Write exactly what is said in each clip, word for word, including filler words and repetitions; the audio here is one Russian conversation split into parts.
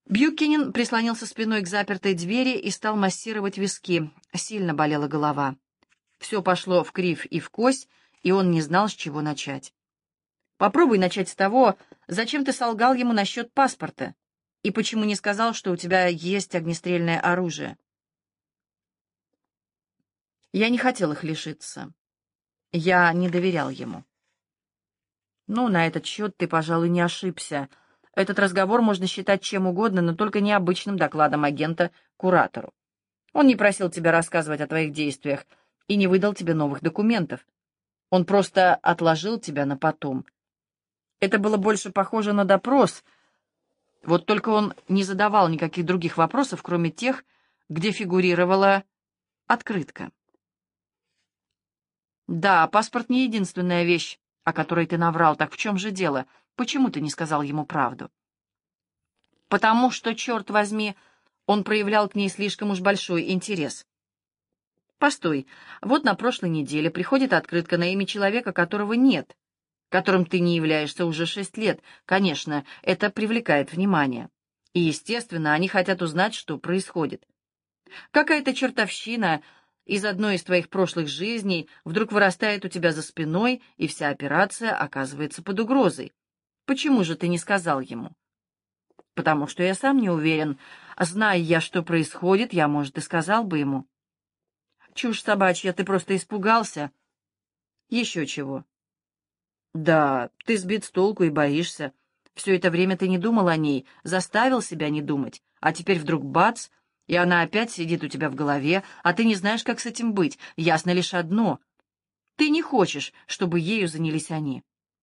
Бьюкенен прислонился спиной к запертой двери и стал массировать виски. Сильно болела голова. Все пошло вкривь и вкось, и он не знал, с чего начать. Попробуй начать с того, зачем ты солгал ему насчет паспорта, и почему не сказал, что у тебя есть огнестрельное оружие. Я не хотел их лишиться. Я не доверял ему. Ну, на этот счет ты, пожалуй, не ошибся. Этот разговор можно считать чем угодно, но только необычным докладом агента куратору. Он не просил тебя рассказывать о твоих действиях и не выдал тебе новых документов. Он просто отложил тебя на потом. Это было больше похоже на допрос. Вот только он не задавал никаких других вопросов, кроме тех, где фигурировала открытка. Да, паспорт не единственная вещь, о которой ты наврал. Так в чем же дело? Почему ты не сказал ему правду? Потому что, черт возьми, он проявлял к ней слишком уж большой интерес. Постой, вот на прошлой неделе приходит открытка на имя человека, которого нет, которым ты не являешься уже шесть лет. Конечно, это привлекает внимание. И, естественно, они хотят узнать, что происходит. Какая-то чертовщина из одной из твоих прошлых жизней вдруг вырастает у тебя за спиной, и вся операция оказывается под угрозой. Почему же ты не сказал ему? Потому что я сам не уверен. Зная я, что происходит, я, может, и сказал бы ему. Чушь собачья, ты просто испугался. Еще чего. Да, ты сбит с толку и боишься. Все это время ты не думал о ней, заставил себя не думать, а теперь вдруг бац, и она опять сидит у тебя в голове, а ты не знаешь, как с этим быть. Ясно лишь одно. Ты не хочешь, чтобы ею занялись они.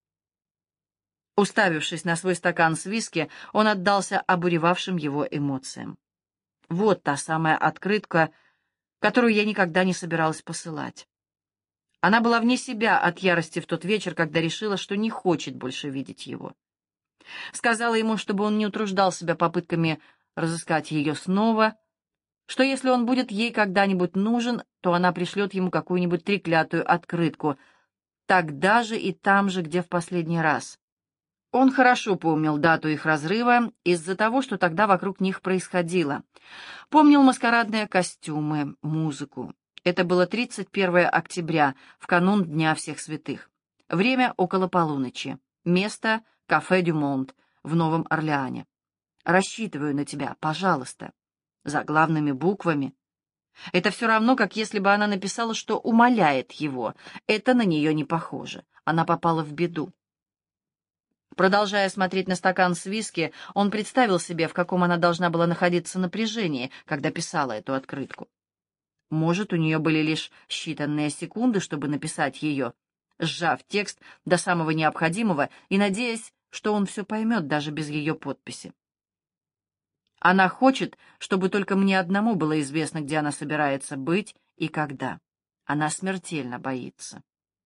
Уставившись на свой стакан с виски, он отдался обуревавшим его эмоциям. Вот та самая открытка, которую я никогда не собиралась посылать. Она была вне себя от ярости в тот вечер, когда решила, что не хочет больше видеть его. Сказала ему, чтобы он не утруждал себя попытками разыскать ее снова, что если он будет ей когда-нибудь нужен, то она пришлет ему какую-нибудь треклятую открытку, тогда же и там же, где в последний раз. Он хорошо помнил дату их разрыва из-за того, что тогда вокруг них происходило. Помнил маскарадные костюмы, музыку. Это было тридцать первое октября, в канун Дня всех святых. Время около полуночи. Место — кафе «Дю Монт» в Новом Орлеане. «Рассчитываю на тебя, пожалуйста». Заглавными буквами. Это все равно, как если бы она написала, что умоляет его. Это на нее не похоже. Она попала в беду. Продолжая смотреть на стакан с виски, он представил себе, в каком она должна была находиться напряжении, когда писала эту открытку. Может, у нее были лишь считанные секунды, чтобы написать ее, сжав текст до самого необходимого и надеясь, что он все поймет даже без ее подписи. Она хочет, чтобы только мне одному было известно, где она собирается быть и когда. Она смертельно боится.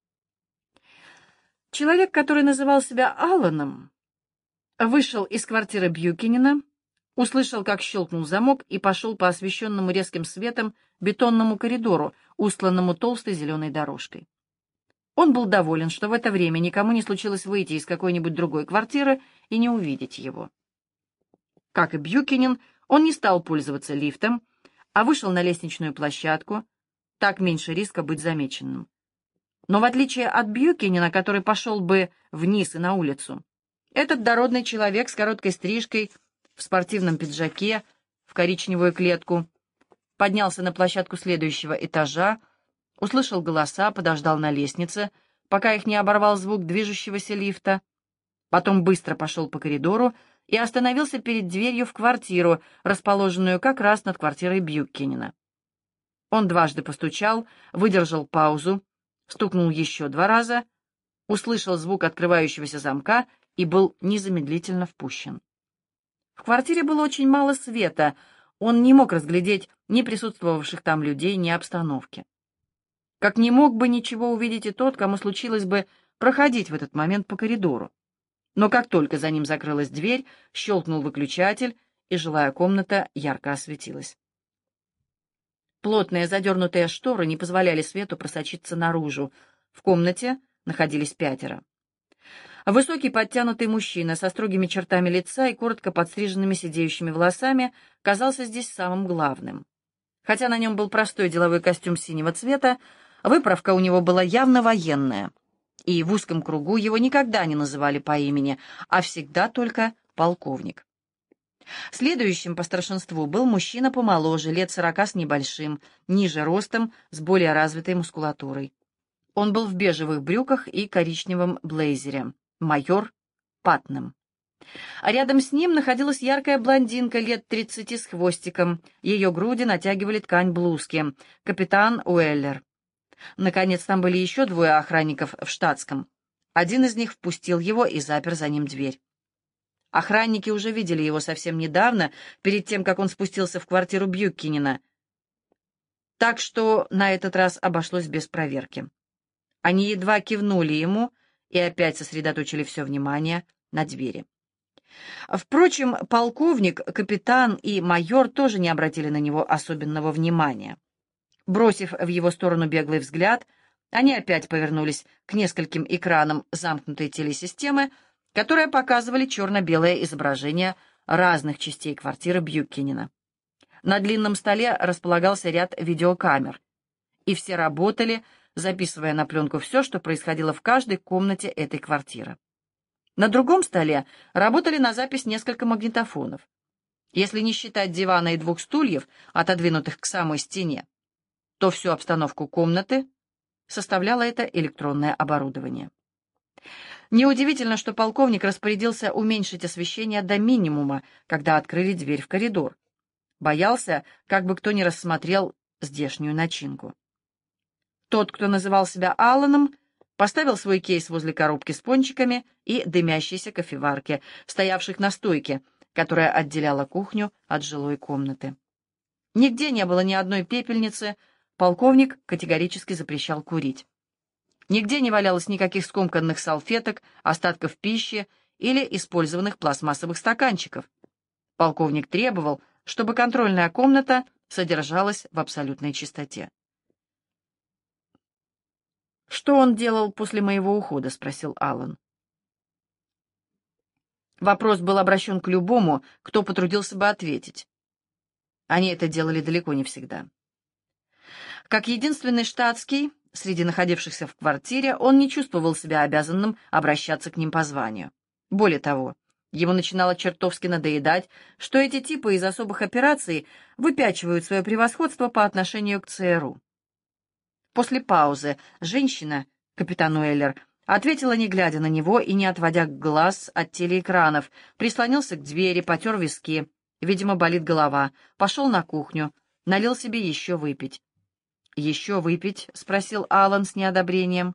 Человек, который называл себя Алланом, вышел из квартиры Бьюкенена, услышал, как щелкнул замок, и пошел по освещенному резким светом бетонному коридору, устланному толстой зеленой дорожкой. Он был доволен, что в это время никому не случилось выйти из какой-нибудь другой квартиры и не увидеть его. Как и Бьюкенен, он не стал пользоваться лифтом, а вышел на лестничную площадку, так меньше риска быть замеченным. Но в отличие от Бьюкенена, который пошел бы вниз и на улицу, этот дородный человек с короткой стрижкой, в спортивном пиджаке, в коричневую клетку, поднялся на площадку следующего этажа, услышал голоса, подождал на лестнице, пока их не оборвал звук движущегося лифта, потом быстро пошел по коридору и остановился перед дверью в квартиру, расположенную как раз над квартирой Бьюкенена. Он дважды постучал, выдержал паузу, стукнул еще два раза, услышал звук открывающегося замка и был незамедлительно впущен. В квартире было очень мало света, он не мог разглядеть ни присутствовавших там людей, ни обстановки. Как не мог бы ничего увидеть и тот, кому случилось бы проходить в этот момент по коридору. Но как только за ним закрылась дверь, щелкнул выключатель, и жилая комната ярко осветилась. Плотные задернутые шторы не позволяли свету просочиться наружу. В комнате находились пятеро. Высокий подтянутый мужчина со строгими чертами лица и коротко подстриженными сидеющими волосами казался здесь самым главным. Хотя на нем был простой деловой костюм синего цвета, выправка у него была явно военная, и в узком кругу его никогда не называли по имени, а всегда только полковник. Следующим по старшинству был мужчина помоложе, лет сорока с небольшим, ниже ростом, с более развитой мускулатурой. Он был в бежевых брюках и коричневом блейзере. Майор Патнем. А рядом с ним находилась яркая блондинка лет тридцати с хвостиком. Ее груди натягивали ткань блузки. Капитан Уэллер. Наконец, там были еще двое охранников в штатском. Один из них впустил его и запер за ним дверь. Охранники уже видели его совсем недавно, перед тем, как он спустился в квартиру Бьюкинена. Так что на этот раз обошлось без проверки. Они едва кивнули ему и опять сосредоточили все внимание на двери. Впрочем, полковник, капитан и майор тоже не обратили на него особенного внимания. Бросив в его сторону беглый взгляд, они опять повернулись к нескольким экранам замкнутой телесистемы, которые показывали черно-белое изображение разных частей квартиры Бьюкинена. На длинном столе располагался ряд видеокамер, и все работали, записывая на пленку все, что происходило в каждой комнате этой квартиры. На другом столе работали на запись несколько магнитофонов. Если не считать дивана и двух стульев, отодвинутых к самой стене, то всю обстановку комнаты составляло это электронное оборудование. Неудивительно, что полковник распорядился уменьшить освещение до минимума, когда открыли дверь в коридор. Боялся, как бы кто ни рассмотрел здешнюю начинку. Тот, кто называл себя Алланом, поставил свой кейс возле коробки с пончиками и дымящейся кофеварки, стоявших на стойке, которая отделяла кухню от жилой комнаты. Нигде не было ни одной пепельницы, полковник категорически запрещал курить. Нигде не валялось никаких скомканных салфеток, остатков пищи или использованных пластмассовых стаканчиков. Полковник требовал, чтобы контрольная комната содержалась в абсолютной чистоте. «Что он делал после моего ухода?» — спросил Аллан. Вопрос был обращен к любому, кто потрудился бы ответить. Они это делали далеко не всегда. Как единственный штатский среди находившихся в квартире, он не чувствовал себя обязанным обращаться к ним по званию. Более того, ему начинало чертовски надоедать, что эти типы из особых операций выпячивают свое превосходство по отношению к ЦРУ. После паузы женщина, капитан Уэллер, ответила, не глядя на него и не отводя глаз от телеэкранов, прислонился к двери, потер виски, видимо, болит голова, пошел на кухню, налил себе еще выпить. «Еще выпить?» — спросил Аллан с неодобрением.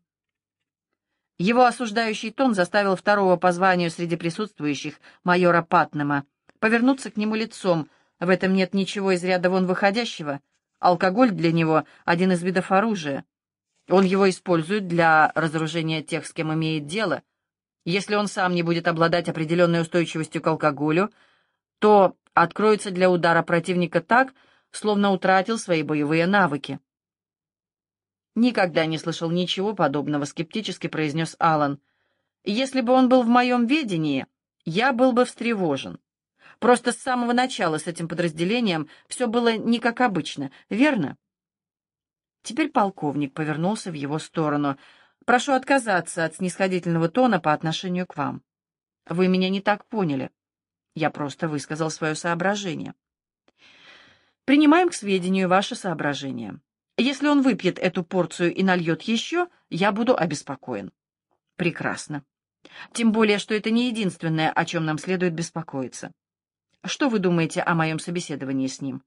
Его осуждающий тон заставил второго по званию среди присутствующих, майора Патнема, повернуться к нему лицом. В этом нет ничего из ряда вон выходящего. Алкоголь для него — один из видов оружия. Он его использует для разоружения тех, с кем имеет дело. Если он сам не будет обладать определенной устойчивостью к алкоголю, то откроется для удара противника так, словно утратил свои боевые навыки. «Никогда не слышал ничего подобного», — скептически произнес Аллан. «Если бы он был в моем ведении, я был бы встревожен. Просто с самого начала с этим подразделением все было не как обычно, верно?» Теперь полковник повернулся в его сторону. «Прошу отказаться от снисходительного тона по отношению к вам. Вы меня не так поняли. Я просто высказал свое соображение. Принимаем к сведению ваше соображение. Если он выпьет эту порцию и нальет еще, я буду обеспокоен». «Прекрасно. Тем более, что это не единственное, о чем нам следует беспокоиться. Что вы думаете о моем собеседовании с ним?»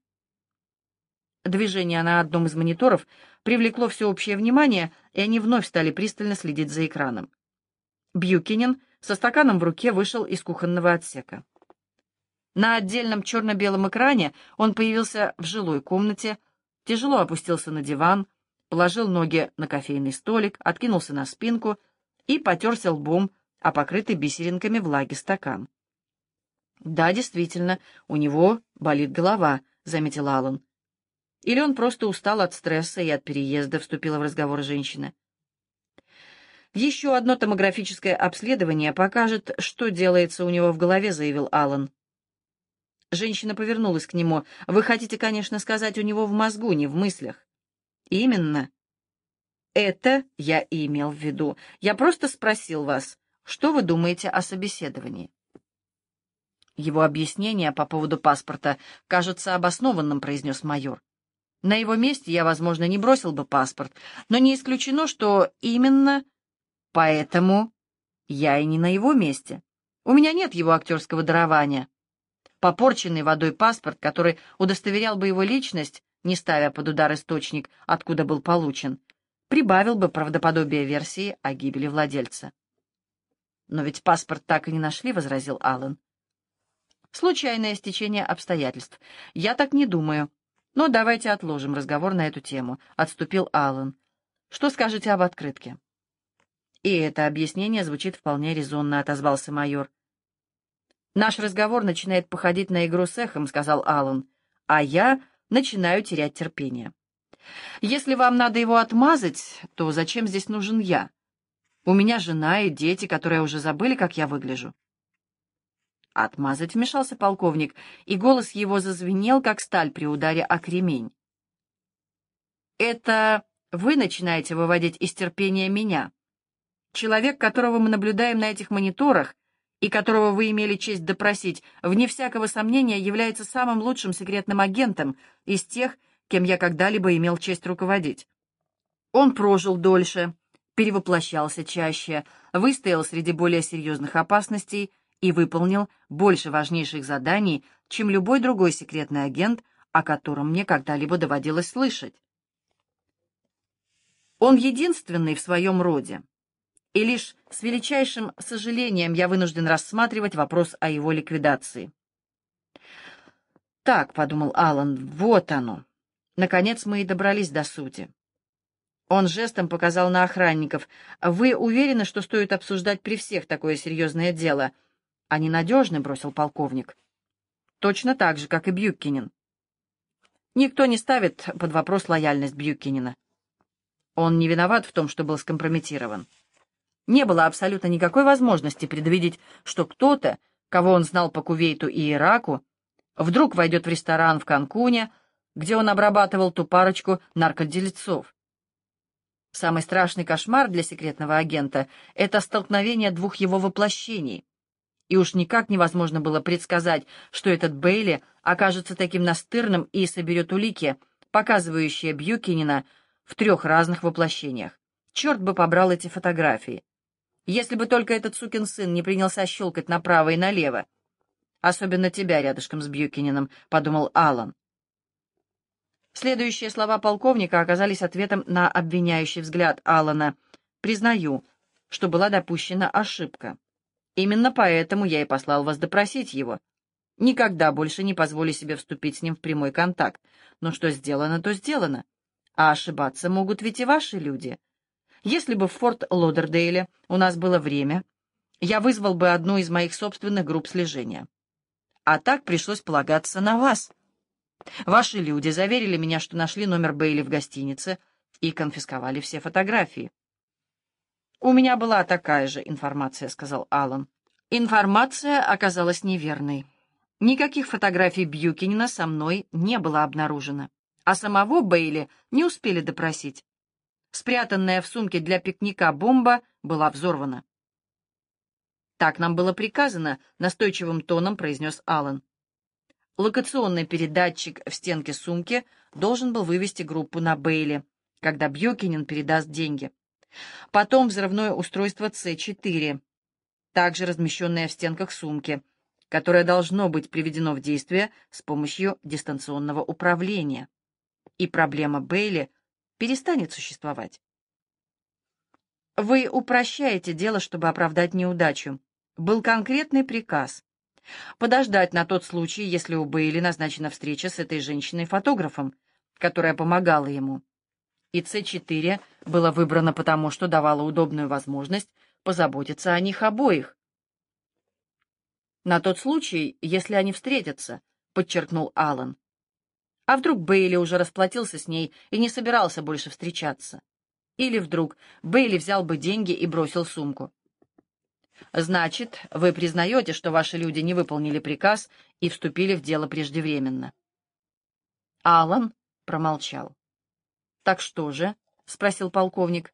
Движение на одном из мониторов привлекло всеобщее внимание, и они вновь стали пристально следить за экраном. Бьюкинен со стаканом в руке вышел из кухонного отсека. На отдельном черно-белом экране он появился в жилой комнате, тяжело опустился на диван, положил ноги на кофейный столик, откинулся на спинку и потерся лбом о покрытый бисеринками влаги стакан. «Да, действительно, у него болит голова», — заметил Аллан. «Или он просто устал от стресса и от переезда», — вступила в разговор женщина. «Еще одно томографическое обследование покажет, что делается у него в голове», — заявил Аллан. Женщина повернулась к нему. «Вы хотите, конечно, сказать, у него в мозгу, не в мыслях». «Именно. Это я и имел в виду. Я просто спросил вас, что вы думаете о собеседовании?» «Его объяснение по поводу паспорта кажется обоснованным», — произнес майор. «На его месте я, возможно, не бросил бы паспорт, но не исключено, что именно поэтому я и не на его месте. У меня нет его актерского дарования. Попорченный водой паспорт, который удостоверял бы его личность, не ставя под удар источник, откуда был получен, прибавил бы правдоподобие версии о гибели владельца». «Но ведь паспорт так и не нашли», — возразил Аллан. «Случайное стечение обстоятельств. Я так не думаю. Но давайте отложим разговор на эту тему», — отступил Аллан. «Что скажете об открытке?» «И это объяснение звучит вполне резонно», — отозвался майор. «Наш разговор начинает походить на игру с эхом», — сказал Аллан, «а я начинаю терять терпение. Если вам надо его отмазать, то зачем здесь нужен я? У меня жена и дети, которые уже забыли, как я выгляжу». «Отмазать», — вмешался полковник, и голос его зазвенел, как сталь при ударе о кремень. «Это вы начинаете выводить из терпения меня. Человек, которого мы наблюдаем на этих мониторах, и которого вы имели честь допросить, вне всякого сомнения является самым лучшим секретным агентом из тех, кем я когда-либо имел честь руководить. Он прожил дольше, перевоплощался чаще, выстоял среди более серьезных опасностей и выполнил больше важнейших заданий, чем любой другой секретный агент, о котором мне когда-либо доводилось слышать. Он единственный в своем роде. И лишь с величайшим сожалением я вынужден рассматривать вопрос о его ликвидации. «Так», — подумал Аллан, — «вот оно. Наконец мы и добрались до сути». Он жестом показал на охранников. «Вы уверены, что стоит обсуждать при всех такое серьезное дело?» «Они надежны», — бросил полковник. «Точно так же, как и Бьюккинен». Никто не ставит под вопрос лояльность Бьюккинена. Он не виноват в том, что был скомпрометирован. Не было абсолютно никакой возможности предвидеть, что кто-то, кого он знал по Кувейту и Ираку, вдруг войдет в ресторан в Канкуне, где он обрабатывал ту парочку наркоделецов. Самый страшный кошмар для секретного агента — это столкновение двух его воплощений. И уж никак невозможно было предсказать, что этот Бейли окажется таким настырным и соберет улики, показывающие Бьюкинена в трех разных воплощениях. Черт бы побрал эти фотографии. Если бы только этот сукин сын не принялся щелкать направо и налево. Особенно тебя рядышком с Бьюкиненом, — подумал Аллан. Следующие слова полковника оказались ответом на обвиняющий взгляд Аллана. «Признаю, что была допущена ошибка. Именно поэтому я и послал вас допросить его. Никогда больше не позволю себе вступить с ним в прямой контакт. Но что сделано, то сделано. А ошибаться могут ведь и ваши люди. Если бы в Форт Лодердейле у нас было время, я вызвал бы одну из моих собственных групп слежения. А так пришлось полагаться на вас. Ваши люди заверили меня, что нашли номер Бейли в гостинице и конфисковали все фотографии». «У меня была такая же информация», — сказал Аллан. Информация оказалась неверной. Никаких фотографий Бьюкинена со мной не было обнаружено, а самого Бейли не успели допросить. Спрятанная в сумке для пикника бомба была взорвана. «Так нам было приказано», — настойчивым тоном произнес Аллан. Локационный передатчик в стенке сумки должен был вывести группу на Бейли, когда Бьюкинен передаст деньги. Потом взрывное устройство С четыре, также размещенное в стенках сумки, которое должно быть приведено в действие с помощью дистанционного управления. И проблема Бейли перестанет существовать. Вы упрощаете дело, чтобы оправдать неудачу. Был конкретный приказ подождать на тот случай, если у Бейли назначена встреча с этой женщиной-фотографом, которая помогала ему. И С четыре было выбрано потому, что давало удобную возможность позаботиться о них обоих. «На тот случай, если они встретятся», — подчеркнул Аллан. «А вдруг Бейли уже расплатился с ней и не собирался больше встречаться? Или вдруг Бейли взял бы деньги и бросил сумку. Значит, вы признаете, что ваши люди не выполнили приказ и вступили в дело преждевременно? Аллан промолчал. «Так что же?» — спросил полковник.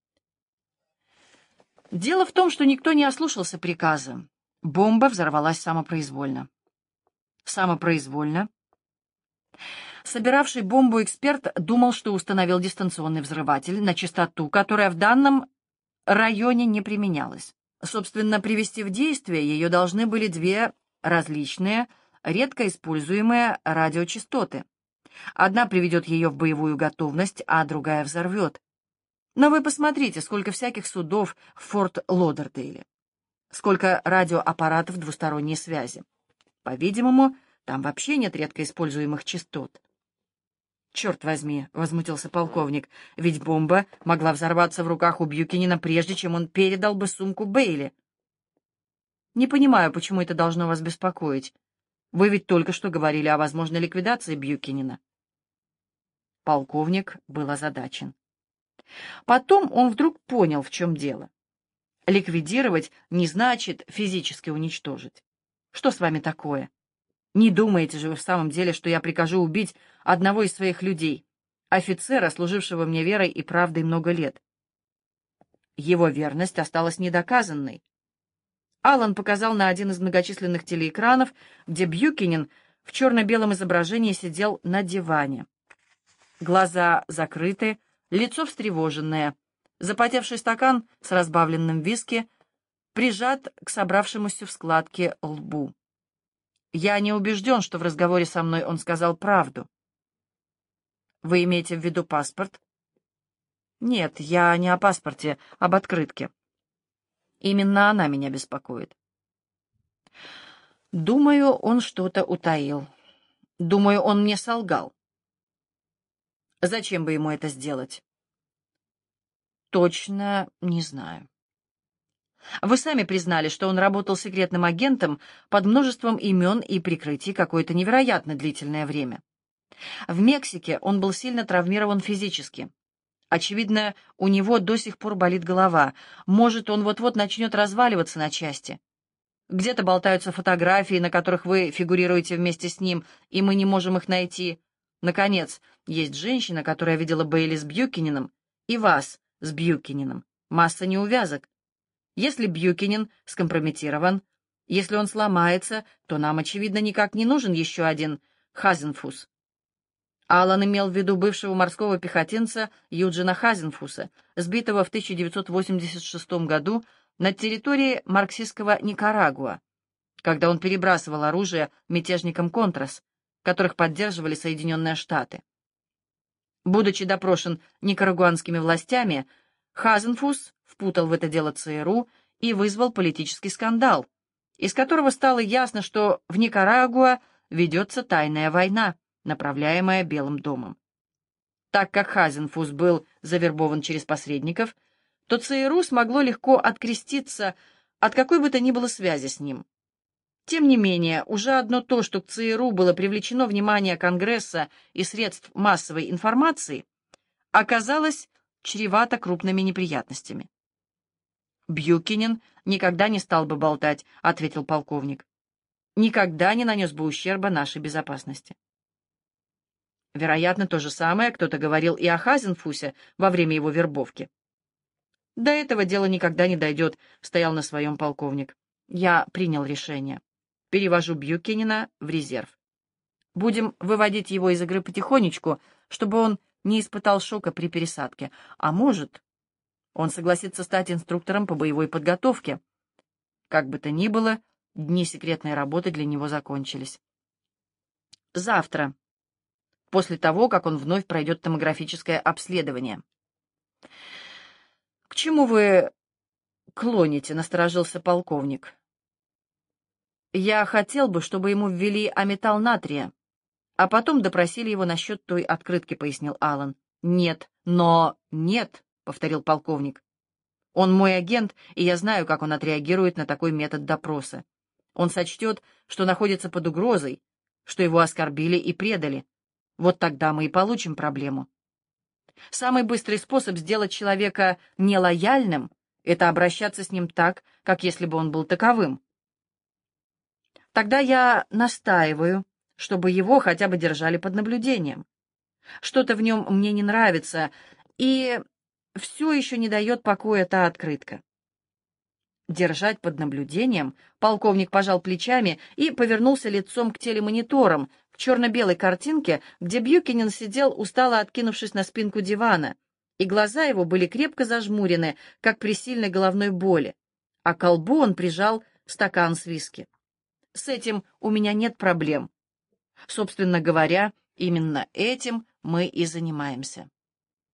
«Дело в том, что никто не ослушался приказа. Бомба взорвалась самопроизвольно». «Самопроизвольно?» Собиравший бомбу эксперт думал, что установил дистанционный взрыватель на частоту, которая в данном районе не применялась. Собственно, привести в действие ее должны были две различные, редко используемые радиочастоты. Одна приведет ее в боевую готовность, а другая взорвет. Но вы посмотрите, сколько всяких судов в Форт Лодердейле, сколько радиоаппаратов двусторонней связи. По-видимому, там вообще нет редко используемых частот. «Черт возьми», — возмутился полковник, — «ведь бомба могла взорваться в руках у Бьюкенена, прежде чем он передал бы сумку Бейли». «Не понимаю, почему это должно вас беспокоить. Вы ведь только что говорили о возможной ликвидации Бьюкенена». Полковник был озадачен. Потом он вдруг понял, в чем дело. Ликвидировать не значит физически уничтожить. Что с вами такое? Не думаете же вы в самом деле, что я прикажу убить одного из своих людей, офицера, служившего мне верой и правдой много лет? Его верность осталась недоказанной. Аллан показал на один из многочисленных телеэкранов, где Бьюкенен в черно-белом изображении сидел на диване. Глаза закрыты, лицо встревоженное, запотевший стакан с разбавленным виски прижат к собравшемуся в складке лбу. Я не убежден, что в разговоре со мной он сказал правду. Вы имеете в виду паспорт? Нет, я не о паспорте, об открытке. Именно она меня беспокоит. Думаю, он что-то утаил. Думаю, он мне солгал. Зачем бы ему это сделать? Точно не знаю. Вы сами признали, что он работал секретным агентом под множеством имен и прикрытий какое-то невероятно длительное время. В Мексике он был сильно травмирован физически. Очевидно, у него до сих пор болит голова. Может, он вот-вот начнет разваливаться на части. Где-то болтаются фотографии, на которых вы фигурируете вместе с ним, и мы не можем их найти. Наконец, есть женщина, которая видела Бейли с Бьюкененом, и вас с Бьюкененом. Масса неувязок. Если Бьюкенен скомпрометирован, если он сломается, то нам, очевидно, никак не нужен еще один Хазенфус. Аллан имел в виду бывшего морского пехотинца Юджина Хазенфуса, сбитого в тысяча девятьсот восемьдесят шестом году на территории марксистского Никарагуа, когда он перебрасывал оружие мятежникам Контрас, которых поддерживали Соединенные Штаты. Будучи допрошен никарагуанскими властями, Хазенфус впутал в это дело ЦРУ и вызвал политический скандал, из которого стало ясно, что в Никарагуа ведется тайная война, направляемая Белым домом. Так как Хазенфус был завербован через посредников, то ЦРУ смогло легко откреститься от какой бы то ни было связи с ним. Тем не менее, уже одно то, что к ЦРУ было привлечено внимание Конгресса и средств массовой информации, оказалось чревато крупными неприятностями. «Бьюкенен никогда не стал бы болтать», — ответил полковник. «Никогда не нанес бы ущерба нашей безопасности». Вероятно, то же самое кто-то говорил и о Хазенфусе во время его вербовки. «До этого дела никогда не дойдет», — стоял на своем полковник. «Я принял решение. Перевожу Бьюкенена в резерв. Будем выводить его из игры потихонечку, чтобы он не испытал шока при пересадке. А может, он согласится стать инструктором по боевой подготовке. Как бы то ни было, дни секретной работы для него закончились. Завтра, после того, как он вновь пройдет томографическое обследование». «К чему вы клоните?» — насторожился полковник. «Я хотел бы, чтобы ему ввели аметал натрия, а потом допросили его насчет той открытки», — пояснил Аллан. «Нет, но нет», — повторил полковник. «Он мой агент, и я знаю, как он отреагирует на такой метод допроса. Он сочтет, что находится под угрозой, что его оскорбили и предали. Вот тогда мы и получим проблему». Самый быстрый способ сделать человека нелояльным — это обращаться с ним так, как если бы он был таковым. Тогда я настаиваю, чтобы его хотя бы держали под наблюдением. Что-то в нем мне не нравится, и все еще не дает покоя та открытка. Держать под наблюдением, полковник пожал плечами и повернулся лицом к телемониторам, к черно-белой картинке, где Бьюкинен сидел, устало откинувшись на спинку дивана, и глаза его были крепко зажмурены, как при сильной головной боли, а к колбу он прижал стакан с виски. С этим у меня нет проблем. Собственно говоря, именно этим мы и занимаемся.